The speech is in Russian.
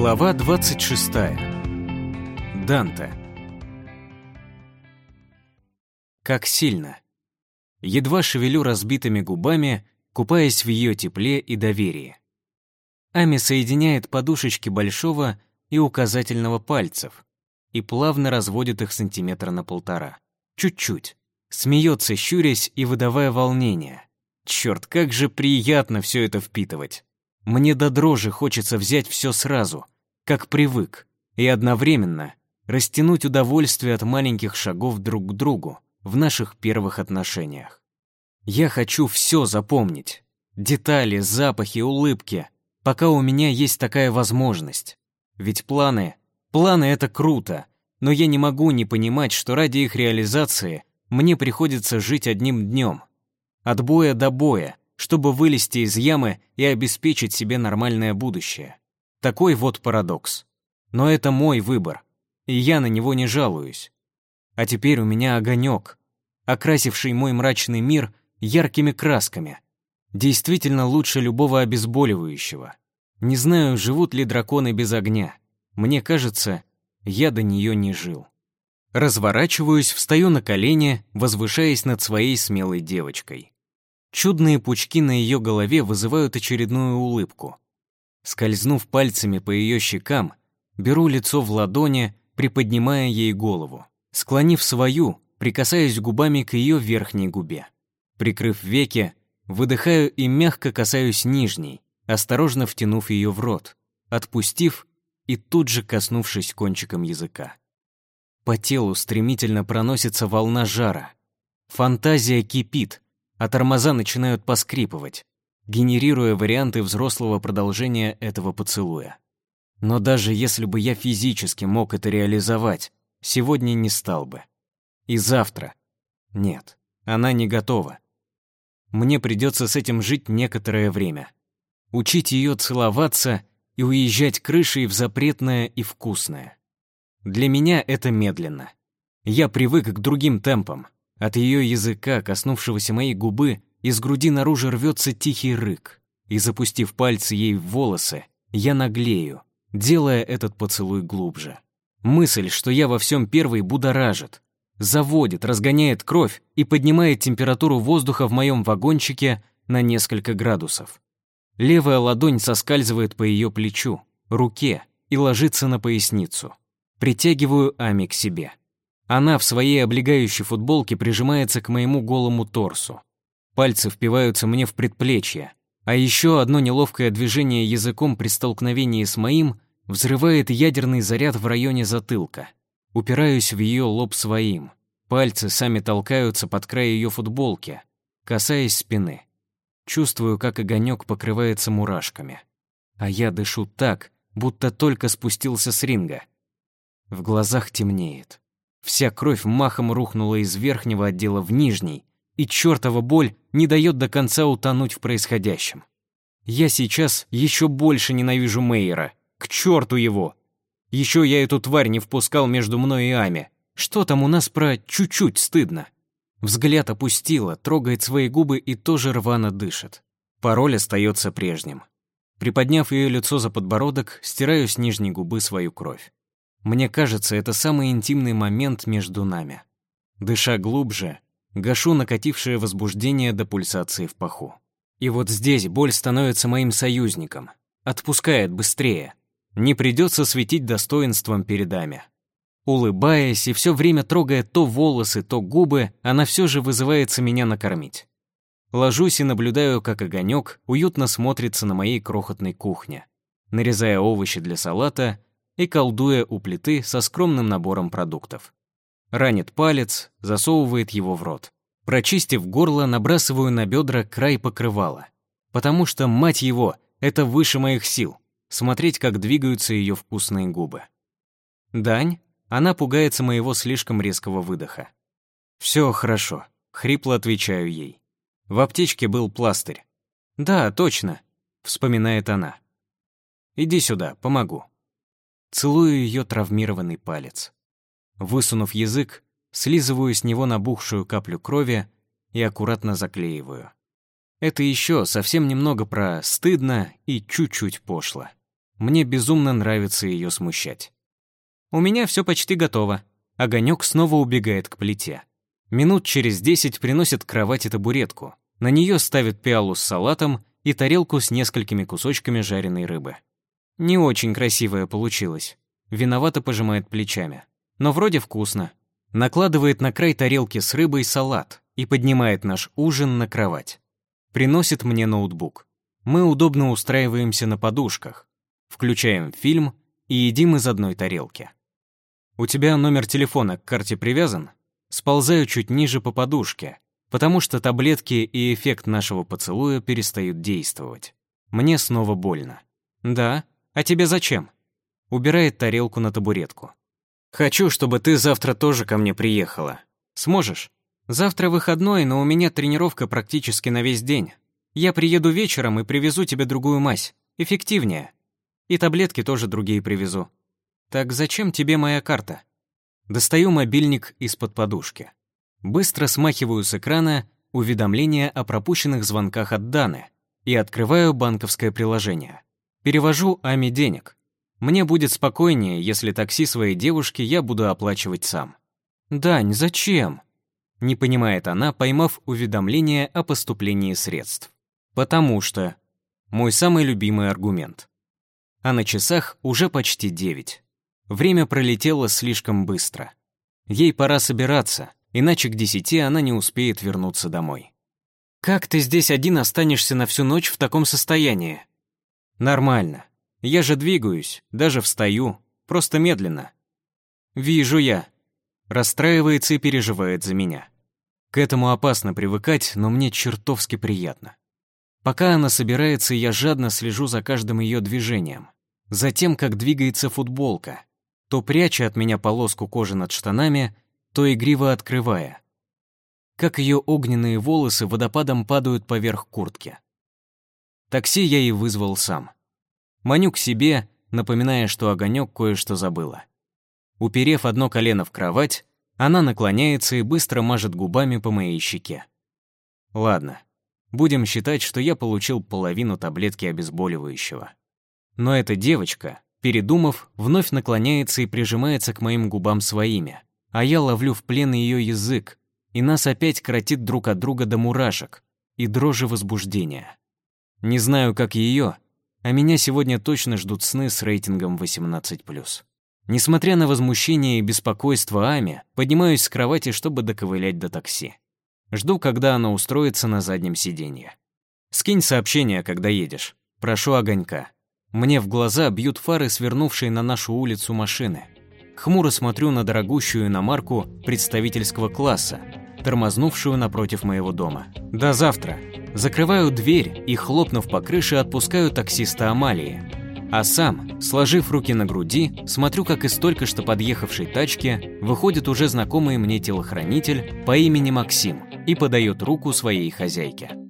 Глава 26. Данте. Как сильно. Едва шевелю разбитыми губами, купаясь в ее тепле и доверии. Ами соединяет подушечки большого и указательного пальцев и плавно разводит их сантиметра на 1,5. Чуть-чуть. Смеется, щурясь и выдавая волнение. Черт, как же приятно все это впитывать. Мне до дрожи хочется взять все сразу, как привык, и одновременно растянуть удовольствие от маленьких шагов друг к другу в наших первых отношениях. Я хочу все запомнить. Детали, запахи, улыбки, пока у меня есть такая возможность. Ведь планы — это круто, но я не могу не понимать, что ради их реализации мне приходится жить одним днем. От боя до боя, чтобы вылезти из ямы и обеспечить себе нормальное будущее. Такой вот парадокс. Но это мой выбор, и я на него не жалуюсь. А теперь у меня огонек, окрасивший мой мрачный мир яркими красками. Действительно лучше любого обезболивающего. Не знаю, живут ли драконы без огня. Мне кажется, я до нее не жил. Разворачиваюсь, встаю на колени, возвышаясь над своей смелой девочкой. Чудные пучки на ее голове вызывают очередную улыбку. Скользнув пальцами по ее щекам, беру лицо в ладони, приподнимая ей голову. Склонив свою, прикасаюсь губами к ее верхней губе. Прикрыв веки, выдыхаю и мягко касаюсь нижней, осторожно втянув ее в рот, отпустив и тут же коснувшись кончиком языка. По телу стремительно проносится волна жара. Фантазия кипит, а тормоза начинают поскрипывать, генерируя варианты взрослого продолжения этого поцелуя. Но даже если бы я физически мог это реализовать, сегодня не стал бы. И завтра. Нет, она не готова. Мне придется с этим жить некоторое время. Учить ее целоваться и уезжать крышей в запретное и вкусное. Для меня это медленно. Я привык к другим темпам. От ее языка, коснувшегося моей губы, из груди наружу рвется тихий рык. И запустив пальцы ей в волосы, я наглею, делая этот поцелуй глубже. Мысль, что я во всем первый, будоражит. Заводит, разгоняет кровь и поднимает температуру воздуха в моем вагончике на несколько градусов. Левая ладонь соскальзывает по ее плечу, руке и ложится на поясницу. Притягиваю Ами к себе. Она в своей облегающей футболке прижимается к моему голому торсу. Пальцы впиваются мне в предплечье, а еще одно неловкое движение языком при столкновении с моим взрывает ядерный заряд в районе затылка. Упираюсь в ее лоб своим. Пальцы сами толкаются под край ее футболки, касаясь спины. Чувствую, как огонек покрывается мурашками. А я дышу так, будто только спустился с ринга. В глазах темнеет. Вся кровь махом рухнула из верхнего отдела в нижний, и чертова боль не дает до конца утонуть в происходящем. Я сейчас еще больше ненавижу Мейера. К черту его! Еще я эту тварь не впускал между мной и Ами. Что там у нас про чуть-чуть стыдно? Взгляд опустила, трогает свои губы и тоже рвано дышит. Пароль остается прежним. Приподняв ее лицо за подбородок, стираю с нижней губы свою кровь. Мне кажется, это самый интимный момент между нами. Дыша глубже, гашу накатившее возбуждение до пульсации в паху. И вот здесь боль становится моим союзником. Отпускает быстрее. Не придется светить достоинством перед Ами. Улыбаясь и все время трогая то волосы, то губы, она все же вызывается меня накормить. Ложусь и наблюдаю, как огонек уютно смотрится на моей крохотной кухне, нарезая овощи для салата и колдуя у плиты со скромным набором продуктов. Ранит палец, засовывает его в рот. Прочистив горло, набрасываю на бедра край покрывала. Потому что, мать его, это выше моих сил — смотреть, как двигаются ее вкусные губы. «Дань?» Она пугается моего слишком резкого выдоха. «Все хорошо», — хрипло отвечаю ей. В аптечке был пластырь. «Да, точно», — вспоминает она. «Иди сюда, помогу». Целую ее травмированный палец. Высунув язык, слизываю с него набухшую каплю крови и аккуратно заклеиваю. Это еще совсем немного про стыдно и чуть-чуть пошло. Мне безумно нравится ее смущать. «У меня все почти готово». Огонек снова убегает к плите. Минут через 10 приносит к кровати табуретку. На нее ставят пиалу с салатом и тарелку с несколькими кусочками жареной рыбы. Не очень красивая получилась. Виновато пожимает плечами. Но вроде вкусно. Накладывает на край тарелки с рыбой салат и поднимает наш ужин на кровать. Приносит мне ноутбук. Мы удобно устраиваемся на подушках. Включаем фильм и едим из одной тарелки. «У тебя номер телефона к карте привязан?» Сползаю чуть ниже по подушке, потому что таблетки и эффект нашего поцелуя перестают действовать. Мне снова больно. «Да? А тебе зачем?» Убирает тарелку на табуретку. «Хочу, чтобы ты завтра тоже ко мне приехала. Сможешь? Завтра выходной, но у меня тренировка практически на весь день. Я приеду вечером и привезу тебе другую мазь. Эффективнее. И таблетки тоже другие привезу. Так зачем тебе моя карта?» Достаю мобильник из-под подушки. Быстро смахиваю с экрана уведомления о пропущенных звонках от Даны и открываю банковское приложение. Перевожу Аме денег. Мне будет спокойнее, если такси своей девушки я буду оплачивать сам. «Дань, зачем?» Не понимает она, поймав уведомление о поступлении средств. «Потому что...» Мой самый любимый аргумент. А на часах уже почти 9. Время пролетело слишком быстро. Ей пора собираться, иначе к 10 она не успеет вернуться домой. «Как ты здесь один останешься на всю ночь в таком состоянии?» «Нормально. Я же двигаюсь, даже встаю, просто медленно». «Вижу я». Расстраивается и переживает за меня. К этому опасно привыкать, но мне чертовски приятно. Пока она собирается, я жадно слежу за каждым ее движением. За тем, как двигается футболка, то пряча от меня полоску кожи над штанами, то игриво открывая. Как ее огненные волосы водопадом падают поверх куртки. Такси я и вызвал сам. Маню к себе, напоминая, что огонек кое-что забыла. Уперев одно колено в кровать, она наклоняется и быстро мажет губами по моей щеке. Ладно, будем считать, что я получил половину таблетки обезболивающего. Но эта девочка, передумав, вновь наклоняется и прижимается к моим губам своими, а я ловлю в плен ее язык, и нас опять коротит друг от друга до мурашек и дрожи возбуждения. Не знаю, как ее, а меня сегодня точно ждут сны с рейтингом 18+. Несмотря на возмущение и беспокойство Ами, поднимаюсь с кровати, чтобы доковылять до такси. Жду, когда она устроится на заднем сиденье. «Скинь сообщение, когда едешь. Прошу огонька». Мне в глаза бьют фары, свернувшие на нашу улицу машины. Хмуро смотрю на дорогущую иномарку представительского класса, тормознувшую напротив моего дома. До завтра. Закрываю дверь и, хлопнув по крыше, отпускаю таксиста Амалии. А сам, сложив руки на груди, смотрю, как из только что подъехавшей тачки выходит уже знакомый мне телохранитель по имени Максим и подает руку своей хозяйке.